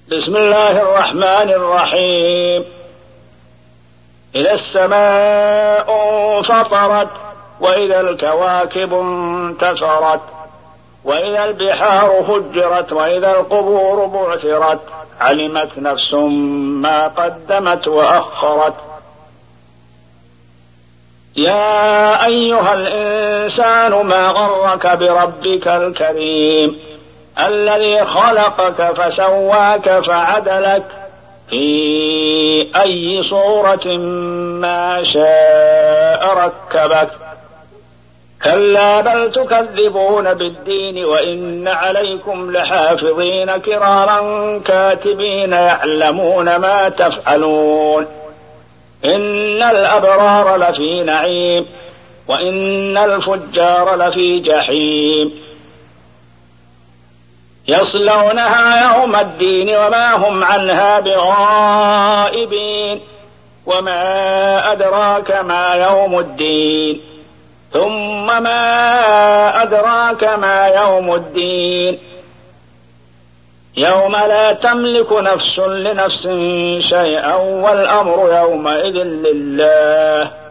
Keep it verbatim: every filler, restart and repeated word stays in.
بسم الله الرحمن الرحيم. إذا السماء انفطرت وإذا الكواكب انتثرت وإذا البحار فجرت وإذا القبور بعثرت علمت نفس ما قدمت وأخرت. يا أيها الإنسان ما غرك بربك الكريم الذي خلقك فسواك فعدلك في أي صورة ما شاء ركبك. كلا بل تكذبون بالدين وإن عليكم لحافظين كراما كاتبين يعلمون ما تفعلون. إن الأبرار لفي نعيم وإن الفجار لفي جحيم يصلونها يوم الدين وما هم عنها بغائبين. وما أدراك ما يوم الدين ثم ما أدراك ما يوم الدين يوم لا تملك نفس لنفس شيئا والأمر يومئذ لله.